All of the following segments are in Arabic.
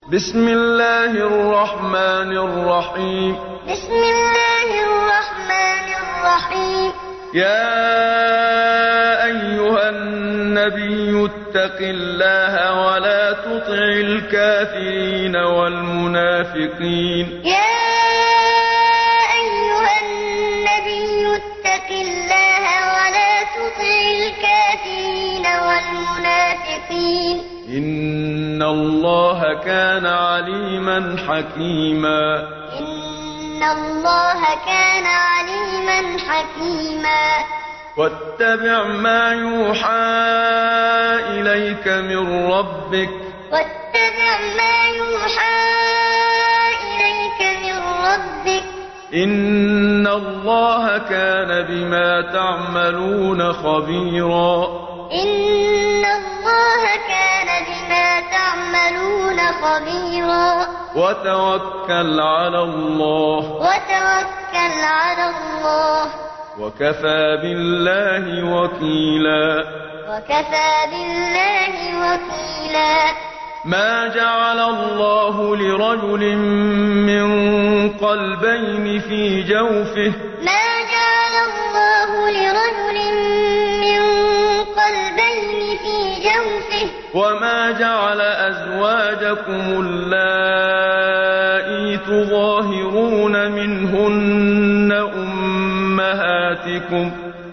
بسم الله الرحمن الرحيم بسم الله الرحمن الرحيم يا أيها النبي اتق الله ولا تطع الكافرين والمنافقين يا أيها النبي اتق الله ولا تطع الكافرين والمنافقين إن الله كان عليما حكيما إن الله كان عليما حكيما واتبع ما يوحى إليك من ربك واتبع ما يوحى إليك من ربك إن الله كان بما تعملون خبيرا إن الله كان بما تعملون خبيرا وتوكل على الله وكفى بالله وكيلا ما جعل الله لرجل من قلبين في جوفه وما جعل أزواجكم اللائي تظاهرون منهن أمهاتكم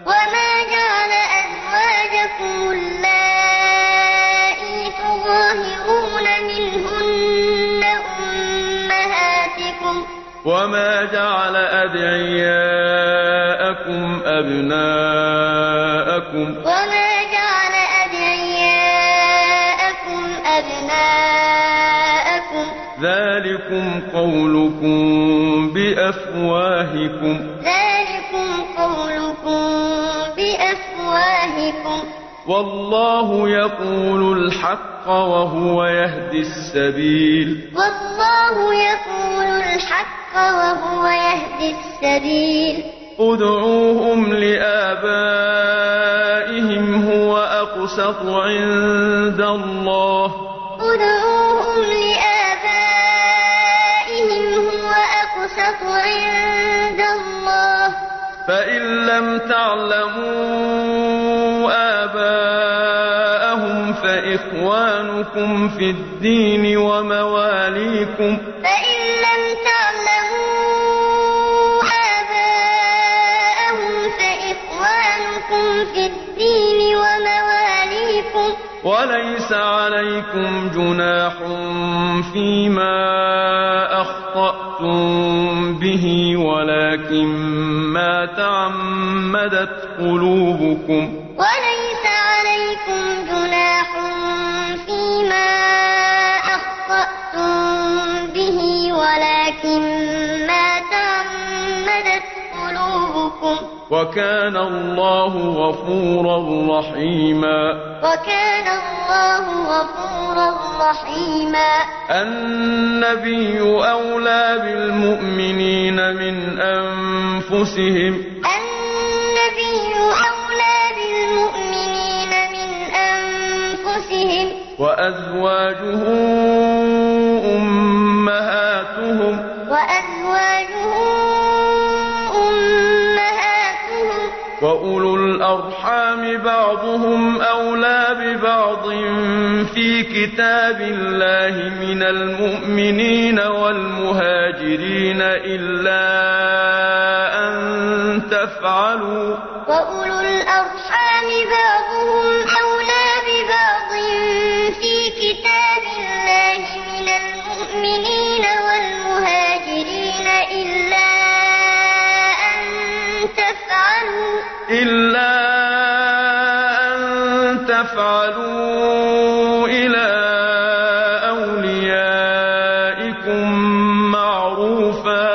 وما جعل أدعياءكم أبناءكم ذلكم قولكم بأفواهكم والله يقول الحق وهو يهدي السبيل ادعوهم لآبائهم هو أقسط عند الله فإن لم تعلموا آباءهم فإخوانكم في الدين ومواليكم وليس عليكم جناح فيما أخطأتم به ولكن ما تعمدت قلوبكم وكان الله غفورا رحيما النبي أولى بالمؤمنين من أنفسهم وأزواجه أمهاتهم وأولو الأرحام بعضهم أولى ببعض في كتاب الله من المؤمنين والمهاجرين إلا أن تفعلوا إلى أوليائكم معروفا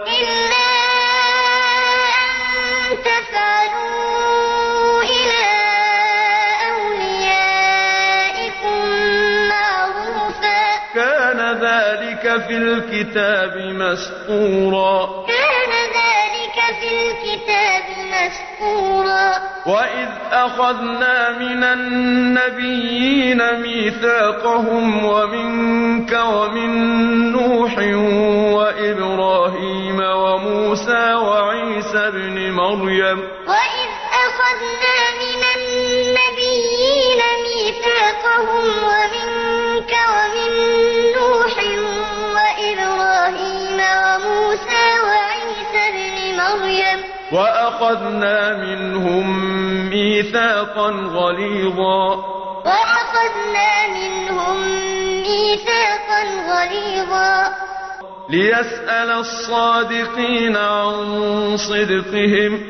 كان ذلك في الكتاب مسطورا مسكورا وإذ أخذنا من النبيين ميثاقهم ومنك ومن نوح وإبراهيم وموسى وعيسى ابن مريم وإذ أخذنا من النبيين ميثاقهم ومنك ومن نوح وإبراهيم وموسى وعيسى ابن مريم وأخذنا منهم ميثاقا غليظا وأخذنا منهم ميثاقا غليظا ليسأل الصادقين عن صدقهم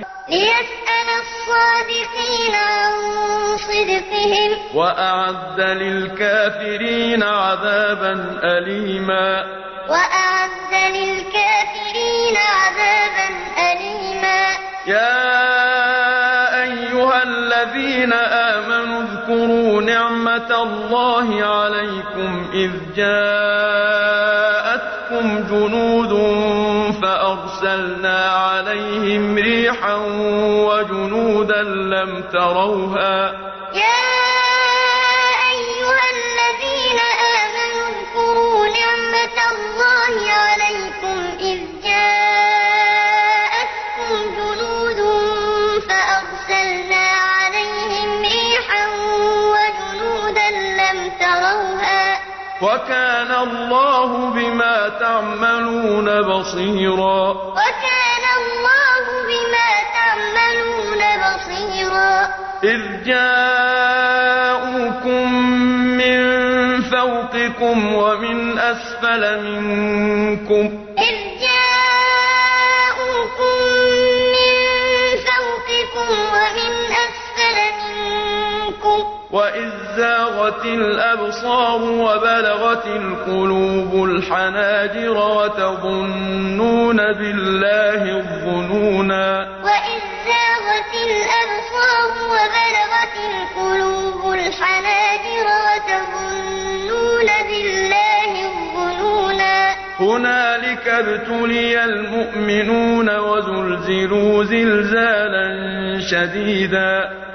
وأعد للكافرين عذابا أليما يا أيها الذين آمنوا اذكروا نعمة الله عليكم إذ جاءتكم جنود فأرسلنا عليهم ريحا وجنودا لم تروها وكان الله بما تعملون بصيرا إذ جاءوكم من فوقكم ومن أسفل منكم وإذ زاغت الأبصار وبلغت القلوب الحناجر وتظنون بالله الظنونا وإذ زاغت الأبصار وبلغت القلوب الحناجر وتظنون بالله الظنونا هنالك ابتلي المؤمنون وزلزلوا زلزالا شديدا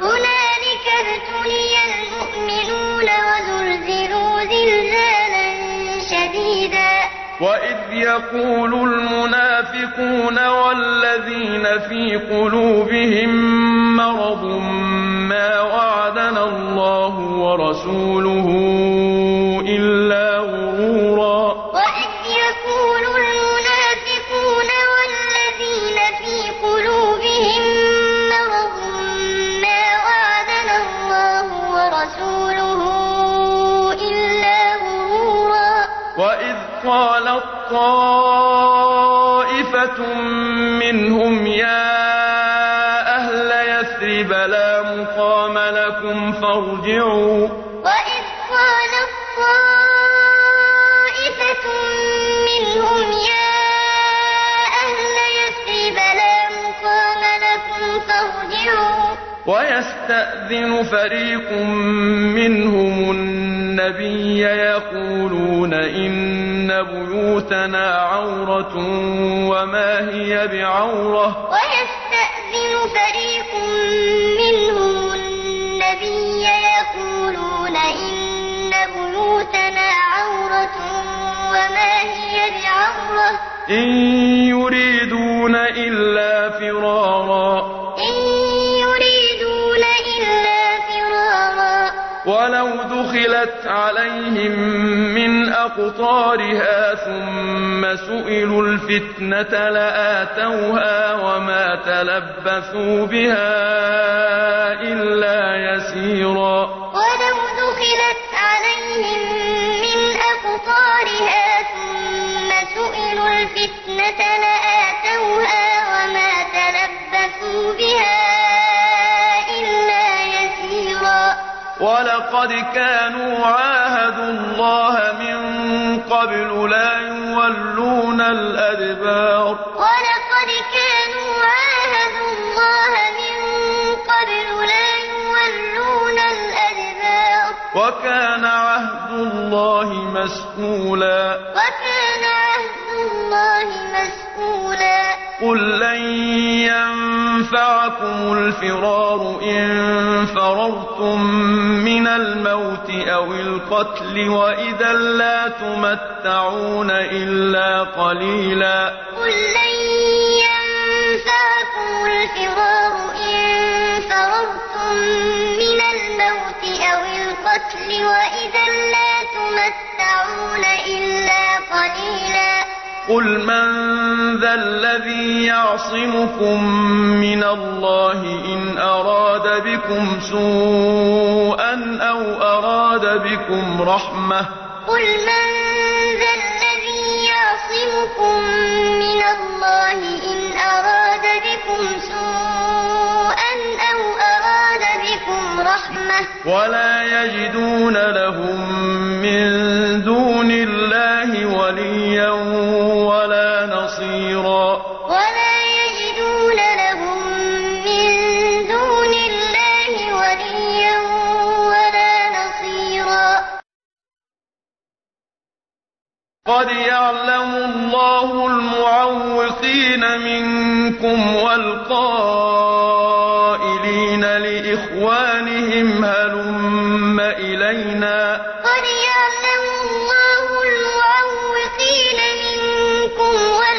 وإذ يقول المنافقون والذين في قلوبهم مرض ما وعدنا الله ورسوله إلا غرورا وإذ يقول المنافقون والذين في قلوبهم مرض ما وعدنا الله ورسوله إلا غرورا وإذ قالت طائفة منهم يا أهل يثرب لا مقام لكم فارجعوا وإذ قالت طائفة منهم يا أهل يثرب لا مقام لكم فارجعوا ويستأذن فريق منهم النبي يقولون إن بيوتنا عورة وما هي بعورة ويستأذن فريق منهم النبي يقولون إن بيوتنا عورة وما هي بعورة إن يريدون إلا فرارا ولو دخلت عليهم من أقطارها ثم سئلوا الفتنة لآتوها وما تلبثوا بها إلا يسيرا ولو دخلت عليهم من أقطارها ثم سئلوا الفتنة لآتوها وما تلبثوا بها إلا يسيرا ولقد كانوا عاهدوا الله من قبل لا يولون الأدبار ولقد كانوا عاهدوا الله من قبل لا يولون الأدبار وكان عهد الله مسئولا قل لن ينفعكم الفرار إن فررتم من الموت أو القتل وإذا لا تمتعون إلا قليلا قل لن ينفعكم الفرار إن فررتم من الموت أو القتل وإذا لا تمتعون إلا قليلا قل من ذا الذي يعصمكم من الله إن أراد بكم سوءا أو أراد بكم رحمة قل من ذا الذي يعصمكم من الله إن أراد بكم سوءا أو أراد بكم رحمة ولا يجدون لهم من دون الله وليا ولا نصيرا ولا يجدون لهم من دون الله وليا ولا نصيرا قد يعلم الله المعوقين منكم والقائلين لإخوانهم هلم إلينا قد يعلم الله المعوقين منكم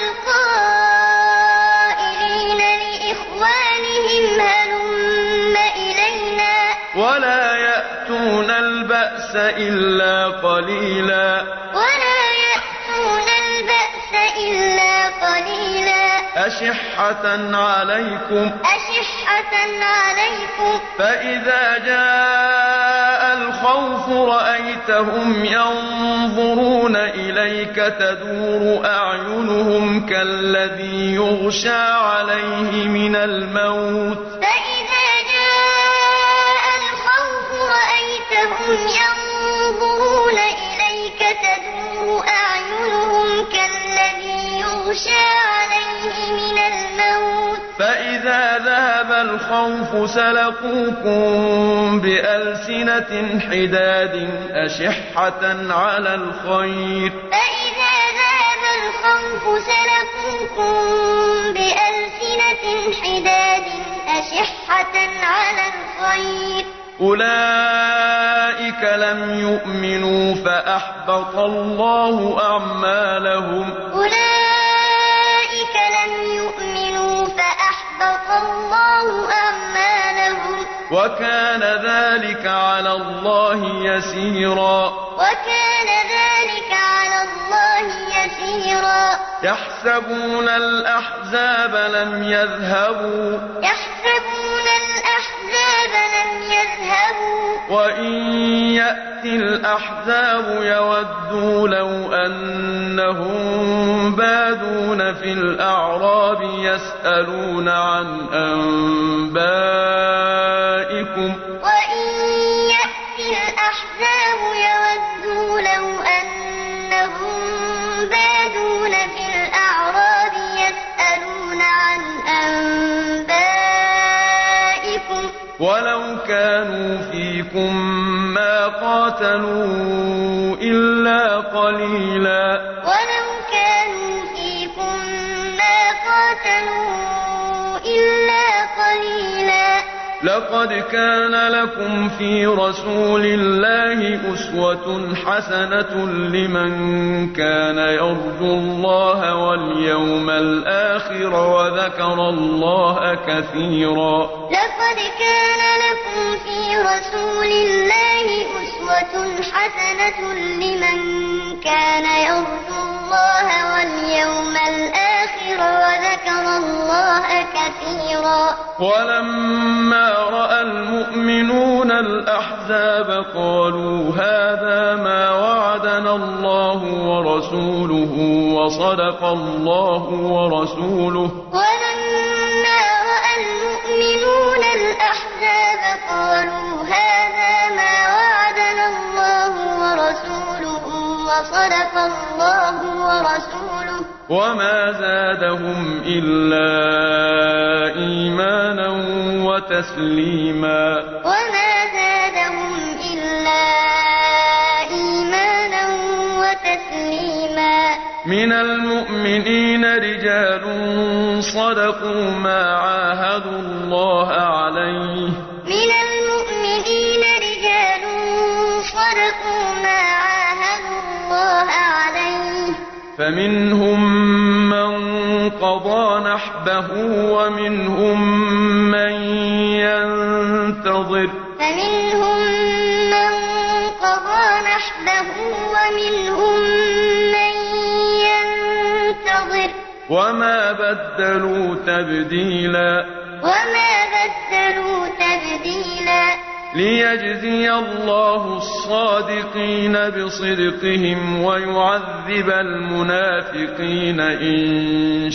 والقائلين لإخوانهم هلم إلينا ولا يأتون البأس إلا قليلا ولا يأتون البأس إلا قليلا أشحة عليكم فإذا جاء الخوف رأيتهم ينظرون إليك تدور أعينهم كالذي يغشى عليه من الموت فإذا جاء الخوف رأيتهم ينظرون إليك تدور أعينهم كالذي يغشى عليه من الموت فإذا ذهب الخوف سلقوكم بألسنة حداد أشحة على الخير فإذا ذهب الخوف سلقوكم بألسنة حداد أشحة على الخير أولئك لم يؤمنوا فأحبط الله أعمالهم أولئك لم يؤمنوا فأحبط الله أعمالهم وكان ذلك على الله يسيرا وكان ذلك على الله يسيرا يحسبون الأحزاب لم يذهبوا يحسبون الأحزاب لم يذهبوا وإن يأتي الأحزاب يودوا لو أنهم بادون في الأعراب يسألون عن أنبائكم وإن يأتي الأحزاب يودوا لو أنهم بادون في الأعراب يسألون عن أنبائكم ولو كانوا فيكم ما قاتلوا إلا قليلا ولو كانوا فيكم ما قاتلوا إلا قليلا لقد كان لكم في رسول الله أسوة حسنة لمن كان يرجو الله واليوم الآخر وذكر الله كثيرا لقد كان لكم في رسول الله أسوة حسنة لمن كان يرجو الله واليوم الآخر وذكر الله كثيرا ولما رأى المؤمنون الأحزاب قالوا هذا ما وعدنا الله ورسوله وصدق الله ورسوله ولما رأى المؤمنون الأحزاب قالوا هذا ما وعدنا الله ورسوله وصدق الله ورسوله وما زادهم إلا إيمانا وتسليما وما زادهم إلا إيمانا وتسليما من المؤمنين رجال صدقوا ما عاهدوا الله عليه من المؤمنين رجال صدقوا ما عاهدوا الله عليه فمنهم من قضى نحبه ومنهم من ينتظر فمنهم من قضى نحبه ومنهم من ينتظر وما بدلوا تبديلا وما بدلوا تبديلا ليجزي الله الصادقين بصدقهم ويعذب المنافقين إن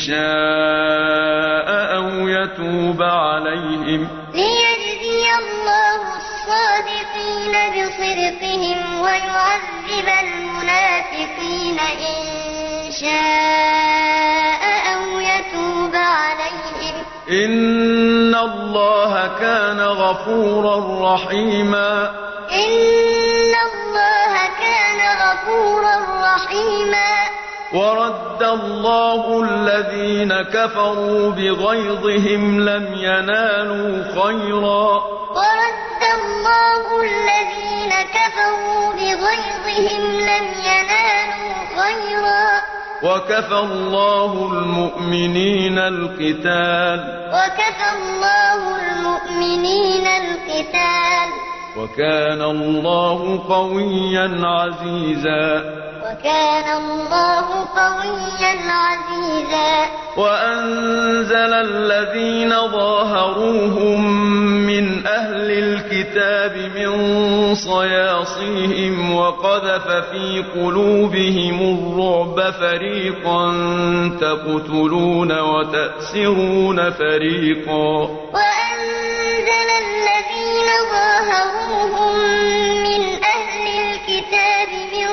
شاء أو يتوب عليهم ليجزي الله الصادقين بصدقهم ويعذب المنافقين إن شاء أو يتوب عليهم إن الله كان غفورا رحيما إن الله كان غفورا رحيما ورد الله الذين كفروا بغيظهم لم ينالوا خيرا ورد الله الذين كفروا بغيظهم لم ينالوا خيرا وكفى الله المؤمنين القتال وكفى الله المؤمنين القتال وكان الله قويا عزيزا وكان الله قويا عزيزا وأنزل الذين ظاهروهم من أهل الكتاب من صياصيهم وقذف في قلوبهم الرعب فريقا تقتلون وتأسرون فريقا وأنزل الذين ظاهروهم من أهل الكتاب من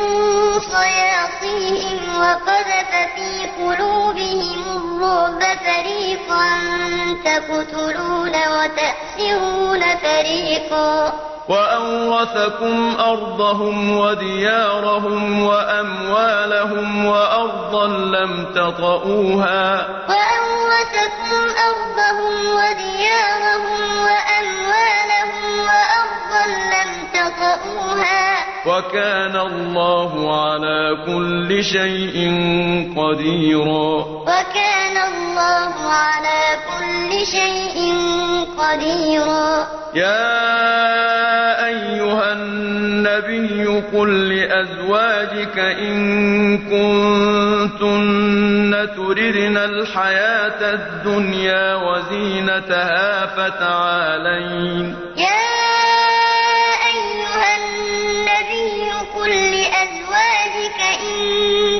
صياصيهم وقذف في قلوبهم الرعب فريقا تقتلون وتأسرون فريقا وأورثكم أرضهم وديارهم وأموالهم وأرضا لم تطئوها وأورثكم أرضهم وديارهم وأموالهم وأرضا لم تطئوها وكان الله على كل شيء قديرا وكان الله على كل شيء قديرا يا أيها النبي قل لأزواجك إن كنتن تردن الحياة الدنيا وزينتها فتعالين يا أيها النبي قل لأزواجك إن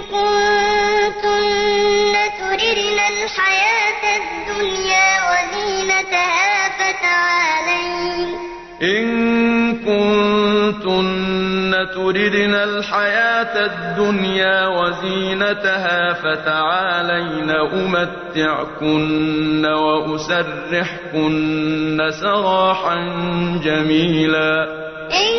كنتن تردن الحياة الدنيا وزينتها فتعالين إن كنتن تردن الحياة الدنيا وزينتها فتعالين أمتعكن وأسرحكن سراحا جميلا إن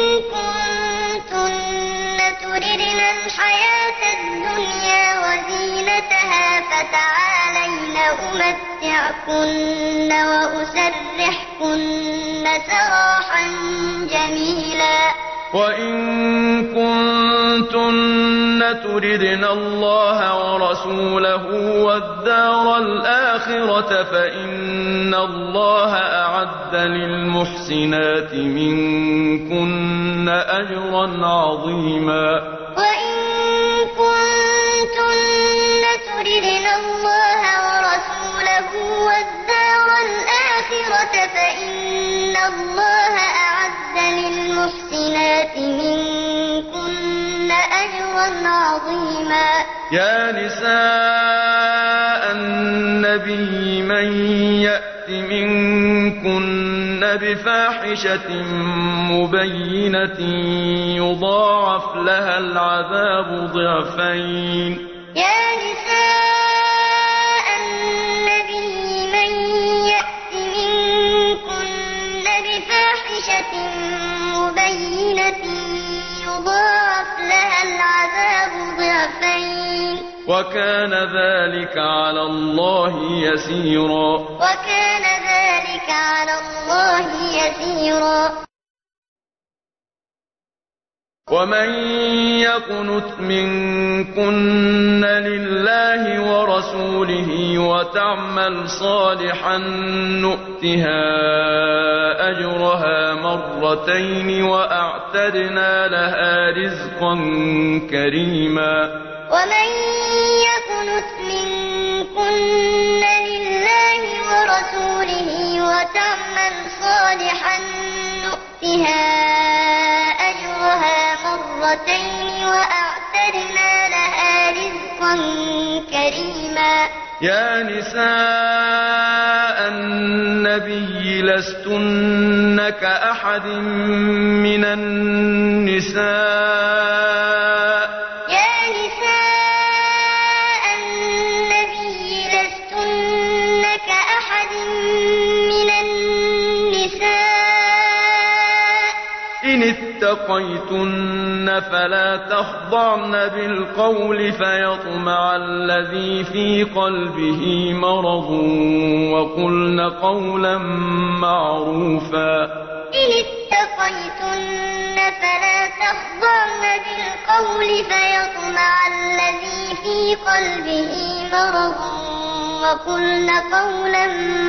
كنتن تردن الحياة الدنيا وزينتها فتعالين أمتعكن وأسرحكن سراحا جميلا وإن كنتن تردن الله ورسوله والدار الآخرة فإن الله أعد للمحسنات منكن أجرا عظيما وإن كنتن تردن الله ورسوله والدار الآخرة فإن الله أعد للمحسنات منكن أجرا عظيما يا نساء النبي من يأت منكن بفاحشة مبينة يضاعف لها العذاب ضعفين يا نساء النبي من يأت منكن بفاحشة مبينة يضاعف لها العذاب ضعفين وكان ذلك على الله يسيرا وكان ذلك على الله يسيرا ومن يقنت منكن لله ورسوله وتعمل صالحا نؤتها أجرها مرتين وأعتدنا لها رزقا كريما ومن يقنت منكن لله ورسوله وتعمل صالحا نؤتها أجرها مرتين وأعتدنا لها رزقا كريما يا نساء النبي لستن كأحد من النساء يا نساء النبي لستن كأحد من النساء إن اتقيتن فلا تخضعن بالقول فيطمع الذي في قلبه مرض وقلن قولا معروفا إن اتقيتن فلا تخضعن بالقول فيطمع الذي في قلبه مرض وقلن قولا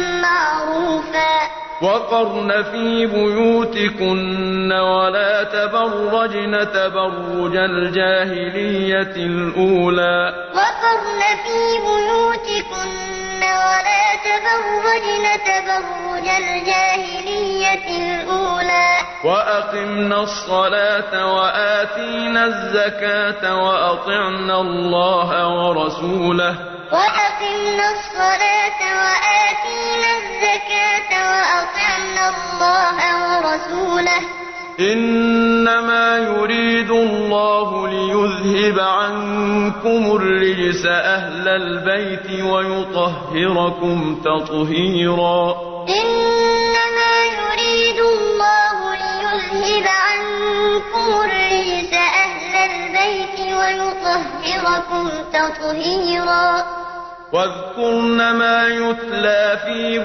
معروفا وقرن في بيوتكن ولا تبرجن تبرج الجاهلية الأولى وقرن في بيوتكن ولا تبرجن تبرج الجاهلية الأولى وأقمنا الصلاة وآتينا الزكاة وأطعنا الله ورسوله وأقمنا الصلاة وآتينا الزكاة وأطعنا الله ورسوله إنما يريد الله ليذهب عنكم الرجس أهل البيت ويطهركم تطهيرا إنما يريد الله ليذهب عنكم الرجس أهل البيت ويطهركم تطهيرا واذكرن ما يتلى في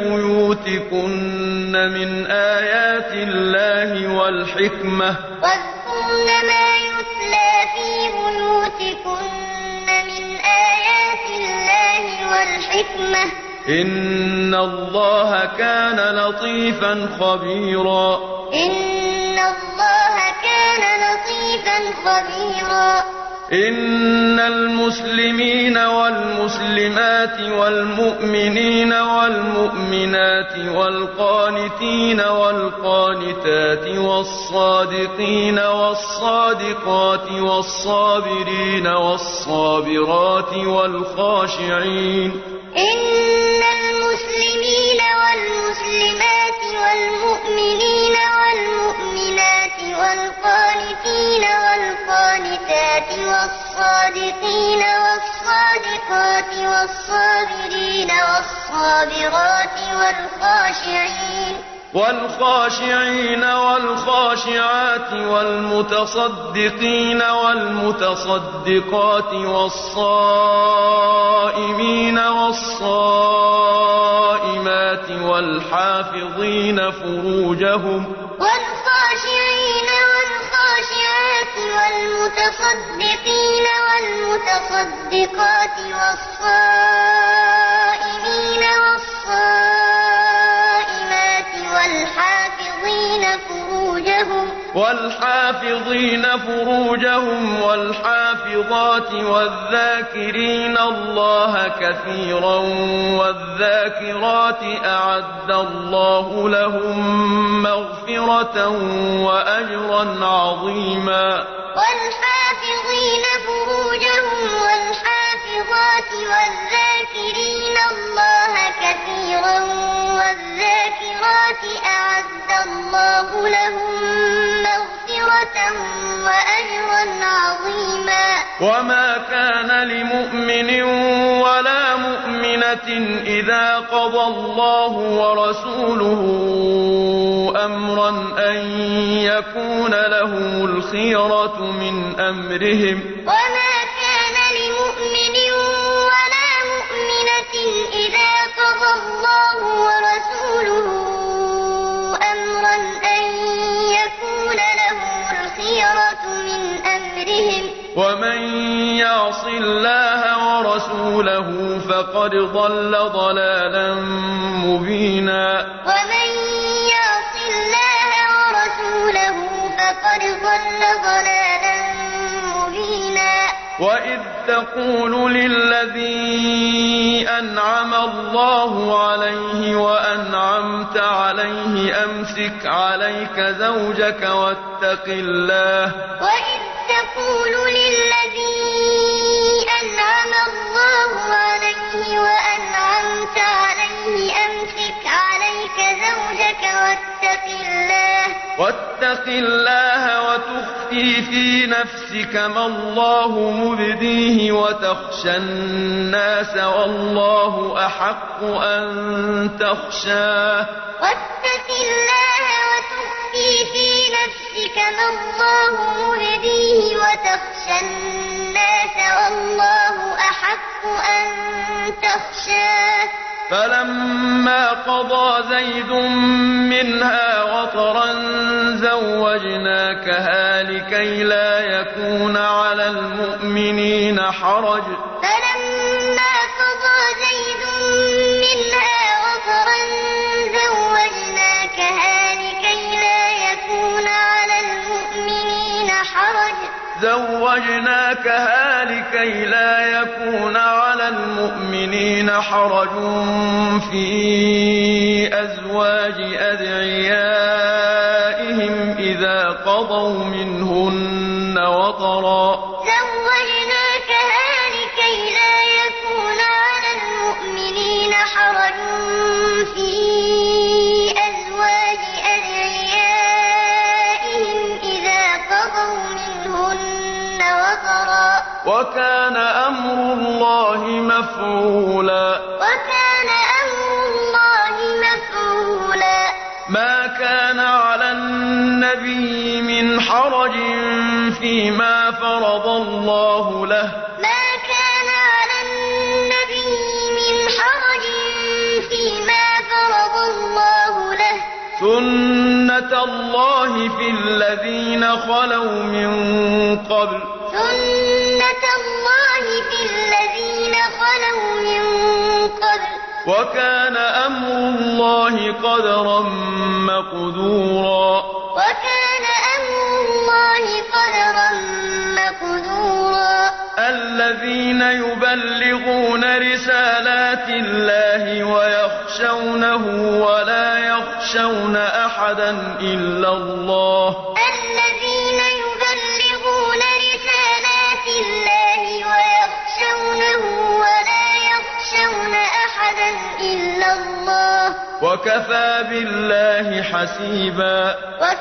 بيوتكن من آيات الله والحكمة واذكرن ما يتلى في بيوتكن من آيات الله والحكمة إن الله كان لطيفا خبيرا إن الله كان لطيفا خبيرا إن المسلمين والمسلمات والمؤمنين والمؤمنات والقانتين والقانتات والصادقين والصادقات والصابرين والصابرات والخاشعين إن المسلمين والمسلمات والمؤمنين والمؤمنات والقانتين والقانتات والصادقين والصادقات والصابرين والصابرات والخاشعين والخاشعات والمتصدقين والمتصدقات والصائمين والصائمات والحافظين فروجهم والخاشعين والخاشعات والمتصدقين والمتصدقات والصائمين والصائمات والحافظين فروجهم والحافظات والذاكرين الله كثيرا والذاكرات أعد الله لهم مغفرة وأجرا عظيما والحافظين فروجهم والحافظات والذاكرين الله كثيرا والذاكرات أعد الله لهم مغفرة وأجرا عظيما وما كان لمؤمن ولا مؤمنة إذا قضى الله ورسوله أمرا أن يكون لهم الخيرة من أمرهم وما كان لمؤمن اللَّهَ وَرَسُولَهُ فَقَدْ ضَلَّ ضَلَالًا مُّبِينًا وَمَن يَعْصِ اللَّهَ وَرَسُولَهُ فَقَدْ ضَلَّ ضَلَالًا مُّبِينًا وَإِذْ تَقُولُ لِلَّذِي أَنْعَمَ اللَّهُ عَلَيْهِ وَأَنْعَمْتَ عَلَيْهِ أَمْسِكْ عَلَيْكَ زَوْجَكَ وَاتَّقِ اللَّهَ وَإِذْ تَقُولُ لِلَّذِي أَنْعَمَ اللَّهُ عَلَيْهِ وَأَنْعَمْتَ عَلَيْهِ أَمْسِكْ عَلَيْكَ زَوْجَكَ واتق الله وتخفي في نفسك ما الله مبديه وتخشى الناس والله أحق أن تخشاه واتق الله وتخفي في نفسك ما الله مبديه وتخشى الناس والله أحق أن تخشاه فلما قضى زيد منها وطرا زوجناكها لكي لا يكون على المؤمنين حرج فلما قضى زيد منها وطرا زوجناكها لكي لا يكون على المؤمنين حرج في أزواج أدعيائهم إذا قضوا منهن وطرا زوجناكها لكي لا يكون على المؤمنين حرج في أزواج أدعيائهم إذا قضوا منهن وطرا وكان أمر الله مفعولا ما كان على النبي من حرج فيما فرض الله له سنة الله في الذين خلوا من قبل وكان أمر الله قدرا مقدورا الذين يبلغون رسالات الله ويخشونه ولا يخشون أحدا إلا الله وكفى بالله حسيبا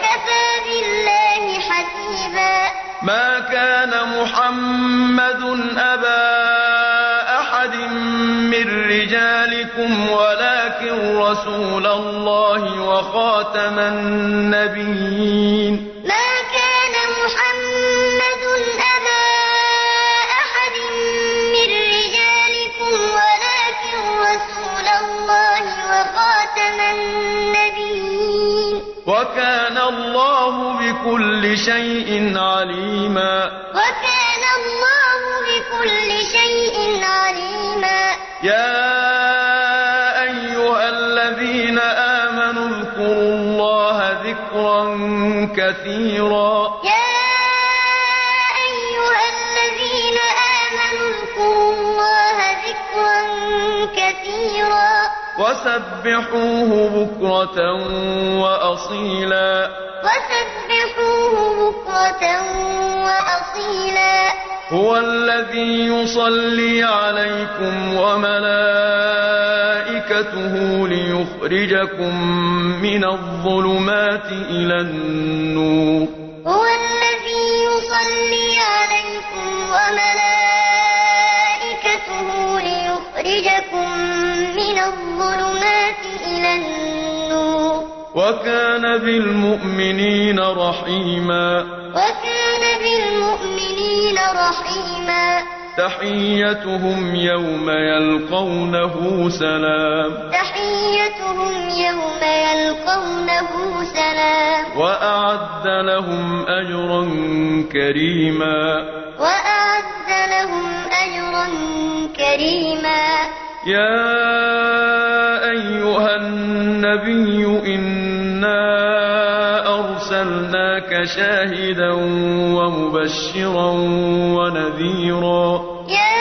ما كان محمد أبا أحد من رجالكم ولكن رسول الله وخاتم النبيين وكان الله بكل شيء عليما يا أيها الذين آمنوا اذكروا الله ذكرا كثيرا وسبحوه بكرة وأصيلا هو الذي يصلي عليكم وملائكته ليخرجكم من الظلمات إلى النور وكان بالمؤمنين رحيما تحيتهم يوم يلقونه سلام وأعد لهم أجرا كريما كريما يا أيها النبي إنا أرسلناك شاهدا ومبشرا ونذيرا يا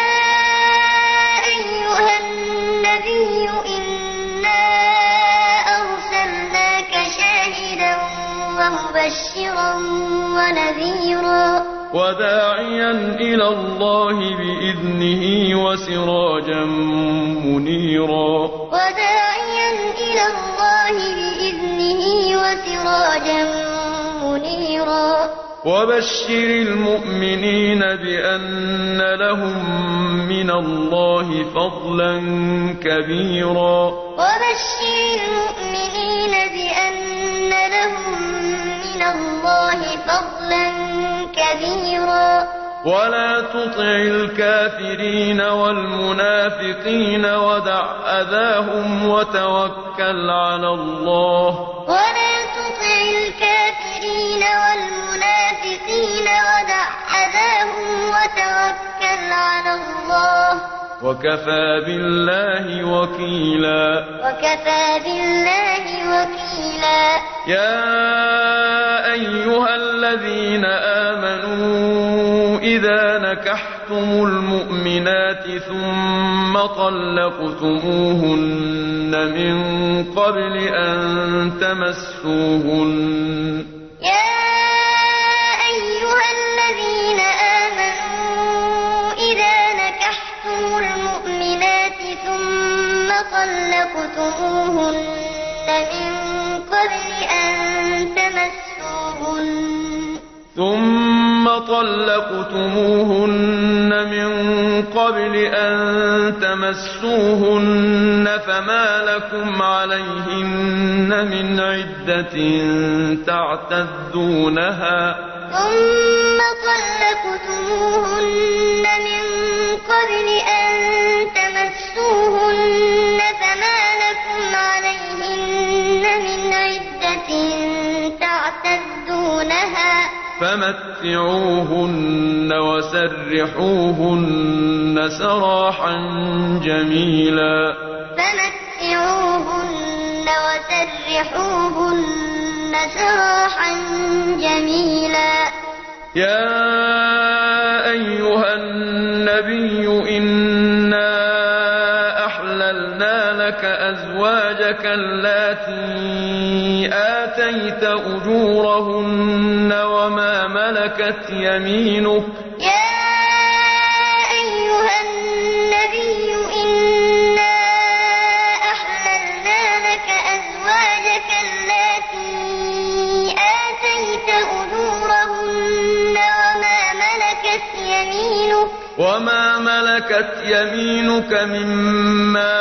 أيها النبي إنا أرسلناك شاهدا ومبشرا ونذيرا وداعيا إلى الله بإذنه وسراجا منيرا وداعيا إلى الله بإذنه وسراجا منيرا وبشر المؤمنين بأن لهم من الله فضلا كبيرا وبشر المؤمنين بأن لهم من الله فضلا كبيرا ولا تطع الكافرين والمنافقين ودع أذاهم وتوكل على الله ولا تطع الكافرين والمنافقين ودع أذاهم وتوكل على الله وكفى بالله وكيلا وكفى بالله وكيلا يا أيها الذين آمنوا إذا نكحتم المؤمنات ثم طلقتموهن من قبل أن تمسوهن يا أيها الذين آمنوا إذا نكحتم المؤمنات ثم طلقتموهن من قبل أن تمسوهن فما لكم عليهن من عدة تعتدونها ثم طلقتموهن من قبل أن تمسوهن فما لكم عليهن من عدة تعتدونها فمتعوهن وسرحوهن سراحا جميلا فمتعوهن وسرحوهن سراحا جميلا يا أيها النبي إنا أحللنا لك أزواجك اللاتي آتيت أجورهن وما ملكت يمينك يا أيها النبي إنا أحللنا لك أزواجك اللاتي آتيت أجورهن وما ملكت يمينك مما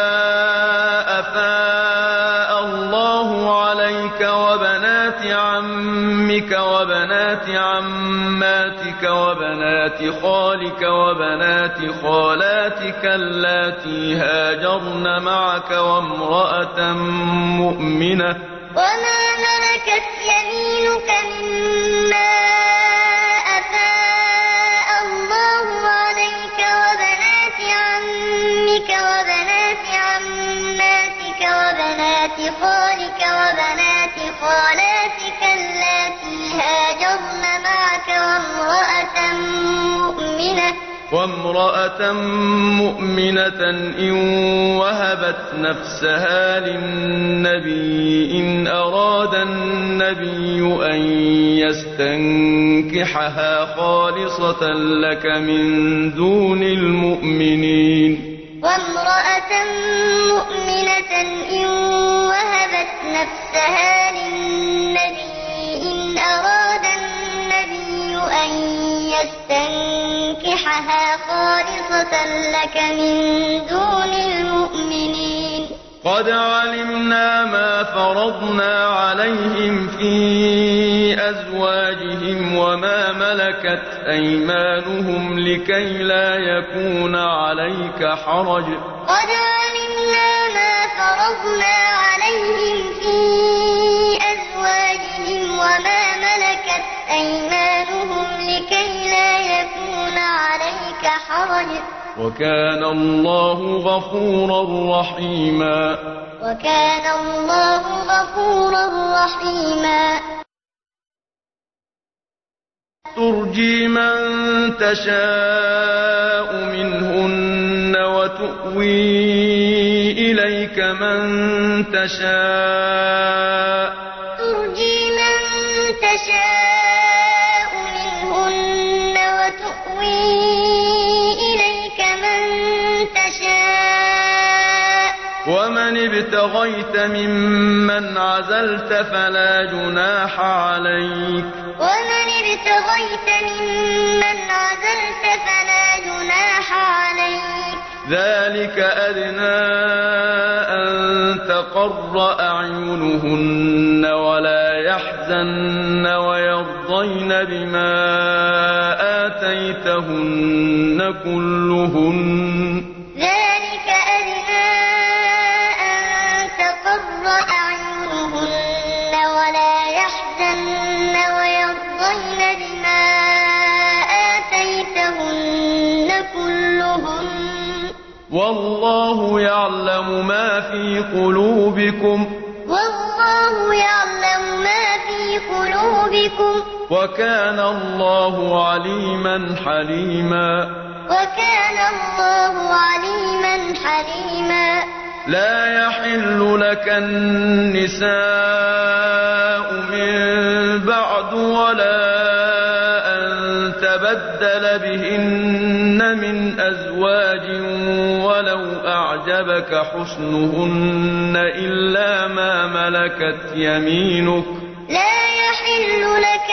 أفاء الله عليك وبنات عمك وبنات عماتك وبنات خالك وبنات خالاتك اللاتي هاجرن معك وامرأة مؤمنة وما ملكت يمينك مما أفاء الله عليك وبنات عمك وبنات عماتك وبنات خالك وبنات خالاتك اللاتي هاجرن معك وامرأة مؤمنة إن وهبت نفسها للنبي إن أراد النبي أن يستنكحها خالصة لك من دون المؤمنين وامرأة مؤمنة إن وهبت نفسها للنبي إن أراد النبي أن يستنكحها خالصة لك من دون المؤمنين قد علمنا ما فرضنا عليهم في أزواجهم وما ملكت أيمانهم لكي لا يكون عليك حرج قد علمنا ما فرضنا عليهم في أزواجهم وما ملكت أيمانهم لكي لا يكون عليك حرج وكان الله غفورا رحيما. وكان الله غفورا رحيما. ترجي من تشاء منهن وتؤوي إليك من تشاء. ترجي من تشاء منهن وتؤوي إليك من تشاء. ومن ابتغيت ممن عزلت فلا جناح عليك. ومن ابتغيت ممن عزلت فلا جناح عليك. ذلك أدنى أن تقر أعينهن ولا يحزن ويرضين بما آتيتهن كلهن. ذلك أدنى أن تقر أعينهن ولا يحزن ويرضين بما آتيتهن كلهن. والله يعلم ما في قلوبكم. والله يعلم ما في قلوبكم. وكان الله عليما حليما. وكان الله عليما حليما. لا يحل لك النساء من بعد ولا أن تبدل بهن من أزواج ولو أعجبك حسنهن إلا ما ملكت يمينك. لا يحل لك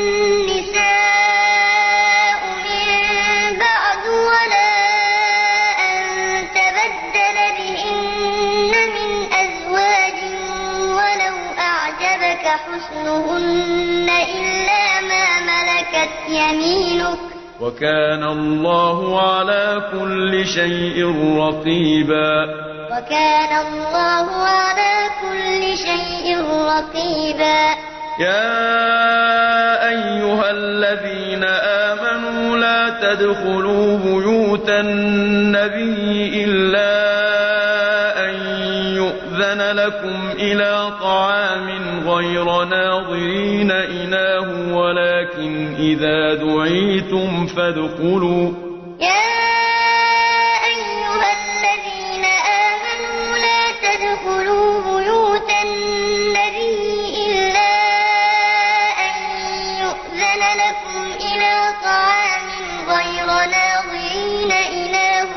النساء من بعد ولا أن تبدل بهن من أزواج ولو أعجبك حسنهن إلا ما ملكت يمينك. وكان الله على كل شيء رقيبا. وكان الله على كل شيء رقيبا. يا أيها الذين آمنوا لا تدخلوا بيوت النبي إلا أن يؤذن لكم إلى طعام غير ناظرين إناه ولكن إذا دعيتم فادخلوا. يا أيها الذين آمنوا لا تدخلوا بيوت النبي إلا أن يؤذن لكم إلى طعام غير ناظرين إناه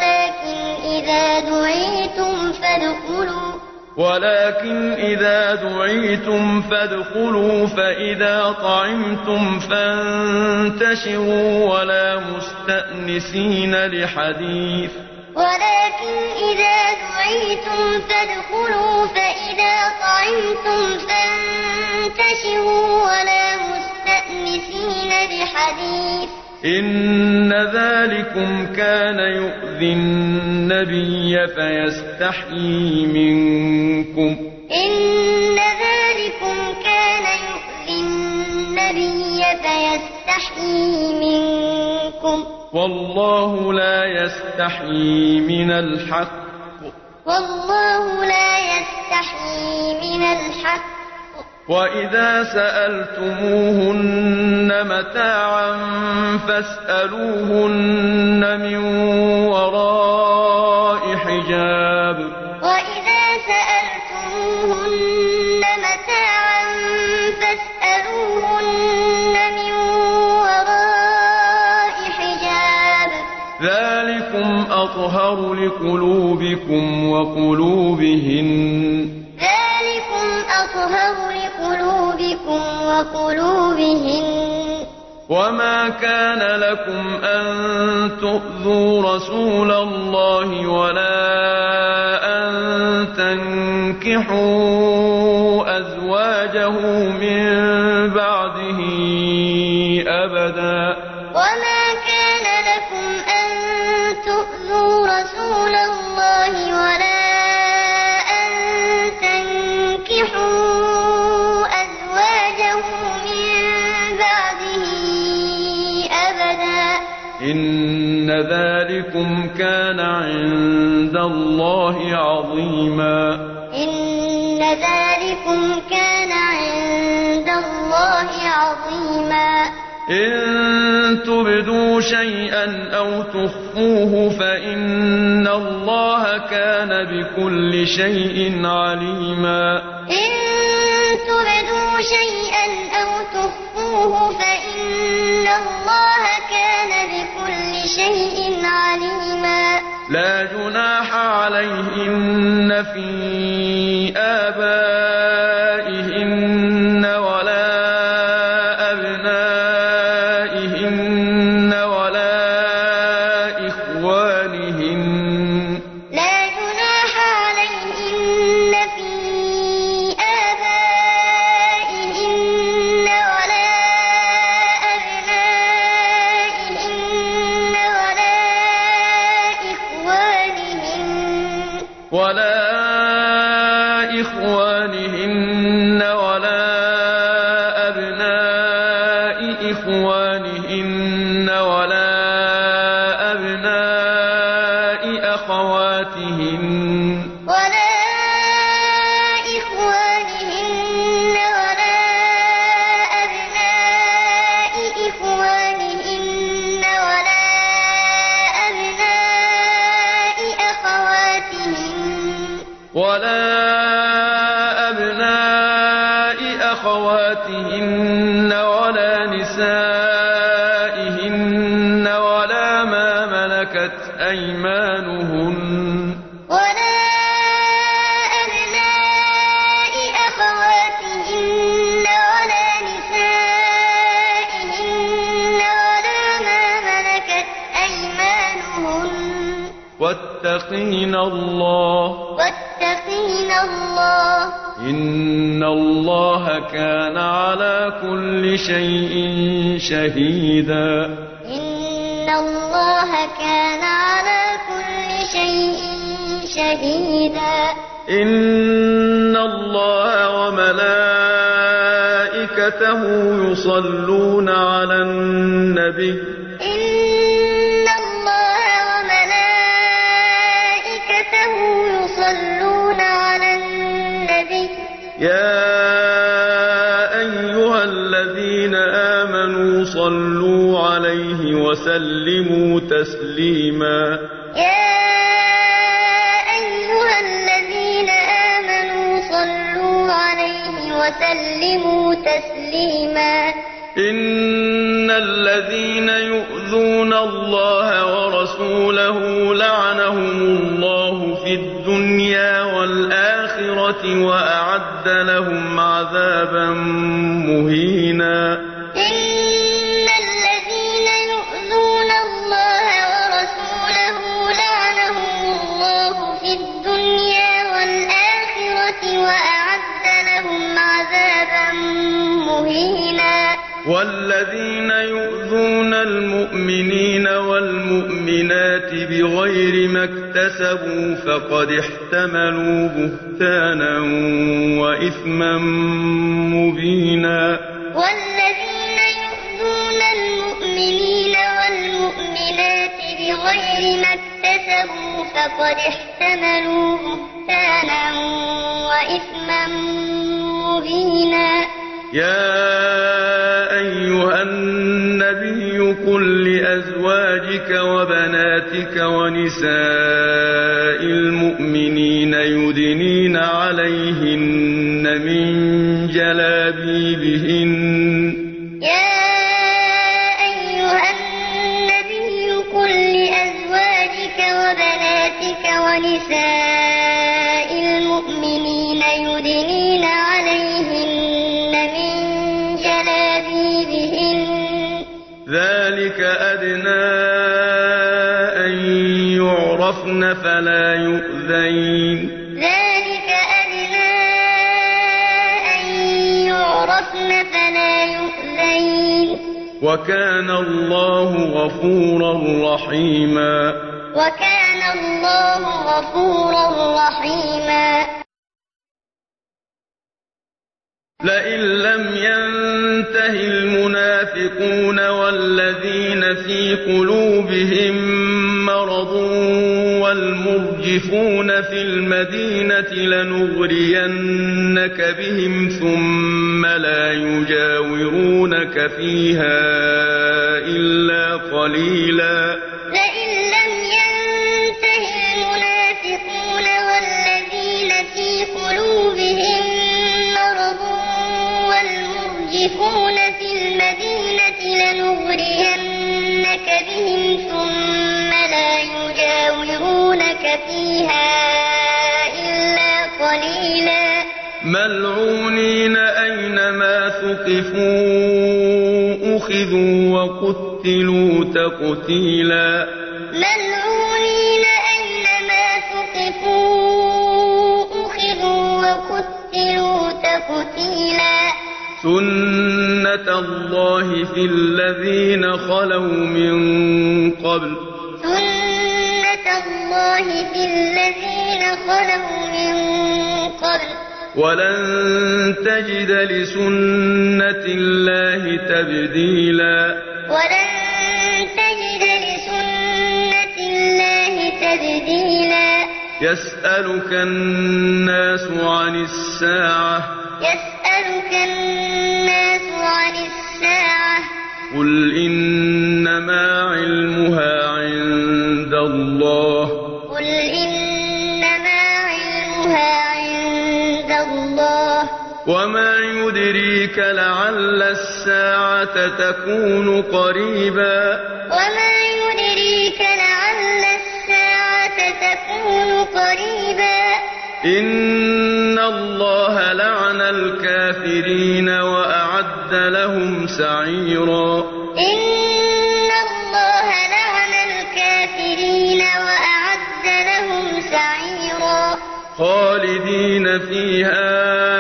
ولكن إذا دعيتم فادخلوا فإذا طعمتم فانتشروا ولا مستأنسين لحديث. ولكن إذا دعيتم فادخلوا فإذا طعمتم فانتشروا ولا مستأنسين لحديث. إن ذلكم كان يؤذي النبي فيستحيي منكم. إن ذلكم كان يؤذي النبي فيستحيي منكم. والله لا يستحيي من الحق. والله لا يستحيي من الحق. وإذا سألتموهن متاعا فاسألوهن من وراء حجاب. وإذا سألتموهن متاعا فاسألوهن من وراء حجاب. ذلكم أطهر لقلوبكم وقلوبهن. ذلكم أطهر لقلوبكم وقلوبهن. وما كان لكم أن تؤذوا رسول الله ولا أن تنكحوا أزواجه من بعده أبدا. وما كان لكم أن تؤذوا رسول الله ولا إن ذلكم عند الله عظيما إن ذلكم كان عند الله عظيما إن تبدوا شيئا أو تخفوه فإن الله كان بكل شيء عليما إن تبدوا شيئا أو تخفوه فإن الله كان بكل شيء عليما لا جناح عليهن في آبائهن ولا أبنائهن ولا إخوانهن لا جناح عليهن في آبائهن ولا أبنائهن ولا إخوانهن ولا أبناء إخوانهن ولا أبناء أخواتهن ولا إخوانهن ولا أبناء إخوانهن ولا أبناء أخواتهن ولا نسائهن ولا ما ملكت أيمانهن ولا أبناء أخواتهن ولا نسائهن ولا ما ملكت أيمانهن واتقين الله إن الله كان على كل شيء شهيدا إن الله كان على كل شيء شهيدا إن الله وملائكته يصلون على النبي إن الله وملائكته يصلون على النبي يا أيها الذين آمنوا صلوا عليه وسلموا تسليما يا أيها الذين آمنوا صلوا عليه وسلموا تسليما إن الذين يؤذون الله ورسوله لعنهم الله في الدنيا والآخرة وأعد لهم عذابا مهينا إن الذين يؤذون الله ورسوله لعنهم الله في الدنيا والآخرة وأعد لهم عذابا مهينا والذين يؤذون المؤمنين والمؤمنات بغير ما اكتسبوا فقد احتملوا بهتانا وإثما مبينا والذين يؤذون المؤمنين والمؤمنات بغير ما اكتسبوا فقد احتملوا بهتانا وإثما مبينا يا أيها النبي قل لأزواجك وبناتك ونساء المؤمنين يدنين عليهن من جلابيبهن يا أيها النبي قل لأزواجك وبناتك ونساء المؤمنين يدنين عليهن من جلابيبهن ذلك أدنى أن يعرفن فلا يؤذين ذلك أدنى أن يعرفن فلا يؤذين وكان الله غفورا رحيما وكان الله غفورا رحيما لئن لم ينته المنافقون والذين في قلوبهم مرض والمرجفون في المدينة لنغرينك بهم ثم لا يجاورونك فيها إلا قليلا لئن لم ينته المنافقون والذين في قلوبهم مرض والمرجفون في المدينة لنغرينك بهم ثم لا يجاورونك فيها إلا قليلا ملعونين أينما ثقفوا أخذوا وقتلوا تقتيلا ملعونين أينما ثقفوا أخذوا وقتلوا تقتيلا سنة الله في الذين خلوا من قبل سنة الله في الذين خلوا من قبل ولن تجد لسنة الله تبديلا ولن تجد لسنة الله تبديلا يسألك الناس عن الساعة يسألك الناس عن الساعة قل إنما علمها عند الله قل إنما علمها عند الله وما يدريك لعل الساعة تكون قريبا وما يدريك لعل الساعة تكون قريبا إن الله لعن الكافرين وأعد لهم سعيرا إن الله لعن الكافرين وأعد لهم سعيرا خالدين فيها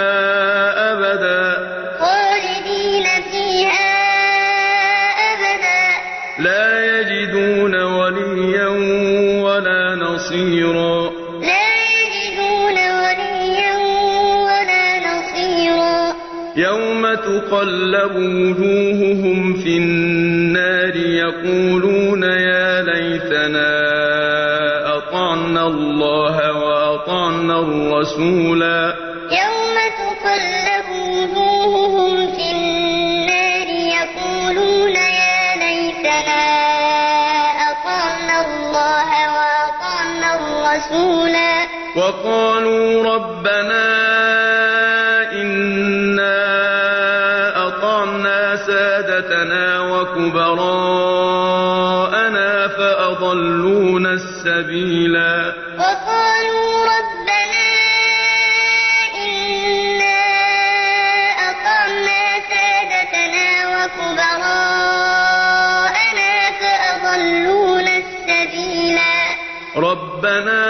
أبدا خالدين فيها أبدا لا يجدون وليا ولا نصيرا لا يجدون وليا ولا نصيرا يوم تقلب وجوههم في النار يقولون يا ليتنا أطعنا الله وأطعنا الرسولا يوم تقلب وجوههم في النار يقولون يا ليتنا أطعنا الله وأطعنا الرسولا وقالوا ربنا إنا أطعنا سادتنا وكبراءنا فأضلونا السبيلا وقالوا ربنا إنا أطعنا سادتنا وكبراءنا فأضلونا السبيلا ربنا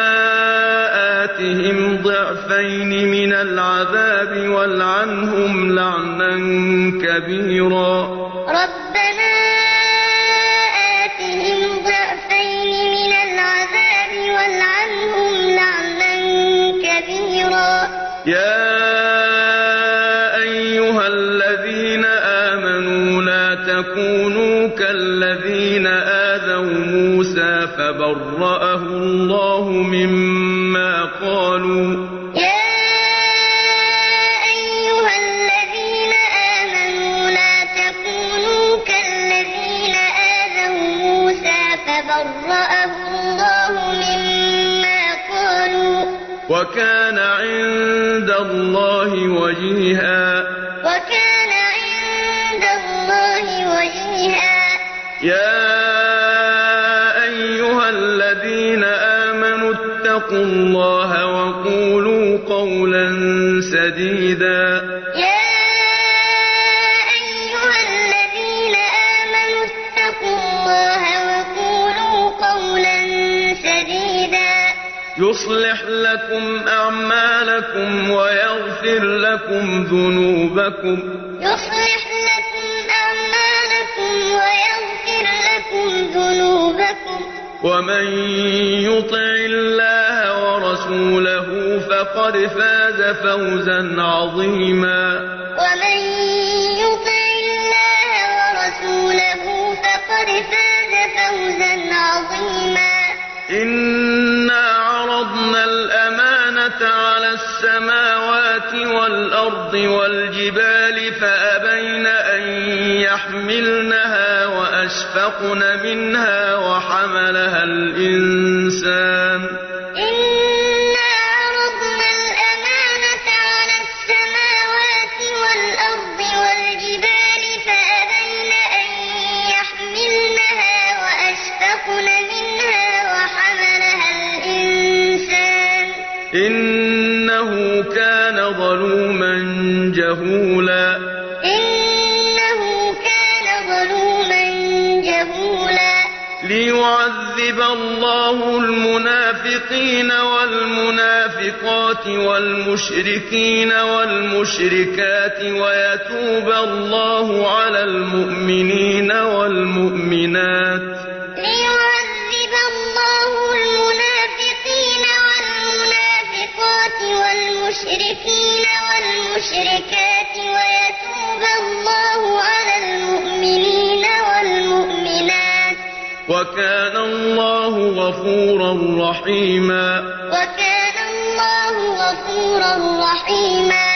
آتهم ضعفين من العذاب والعنهم لعنا كبيرا ربنا آتهم ضعفين من العذاب والعنهم لعنا كبيرا يا أيها الذين آمنوا لا تكونوا كالذين آذوا موسى فبرأه الله مما قالوا يا أيها الذين آمنوا لا تكونوا كالذين آذوا موسى فبرأه الله مما قالوا وكان عند الله وجيها وكان عند الله وجيها يا أيها الذين آمنوا اتقوا الله وقولوا قولا سديدا يا أيها الذين آمنوا اتقوا الله وقولوا قولا سديدا يصلح لكم أعمالكم ويغفر لكم ذنوبكم يصلح لكم أعمالكم ويغفر لكم ذنوبكم ومن يطع الله ورسوله فقد فاز فوزا عظيما ومن يطع الله ورسوله فقد فاز فوزا عظيما إنا عرضنا الأمانة على السماوات والأرض والجبال فأبين أن يحملنها وأشفقن منها وحملها الإنسان إنا عرضنا الأمانة على السماوات والأرض والجبال فأبين أن يحملنها وأشفقن منها وحملها الإنسان إنه كان ظلوما جهولا إنه كان ظلوما جهولا ليعذب الله المنافقين والمنافقات والمشركين والمشركات ويتوب الله على المؤمنين والمؤمنات ليعذب الله المنافقين والمنافقات والمشركين والمشركات ويتوب الله على المؤمنين والمؤمنات وكان الله غفورا رحيما وكان الله غفورا رحيما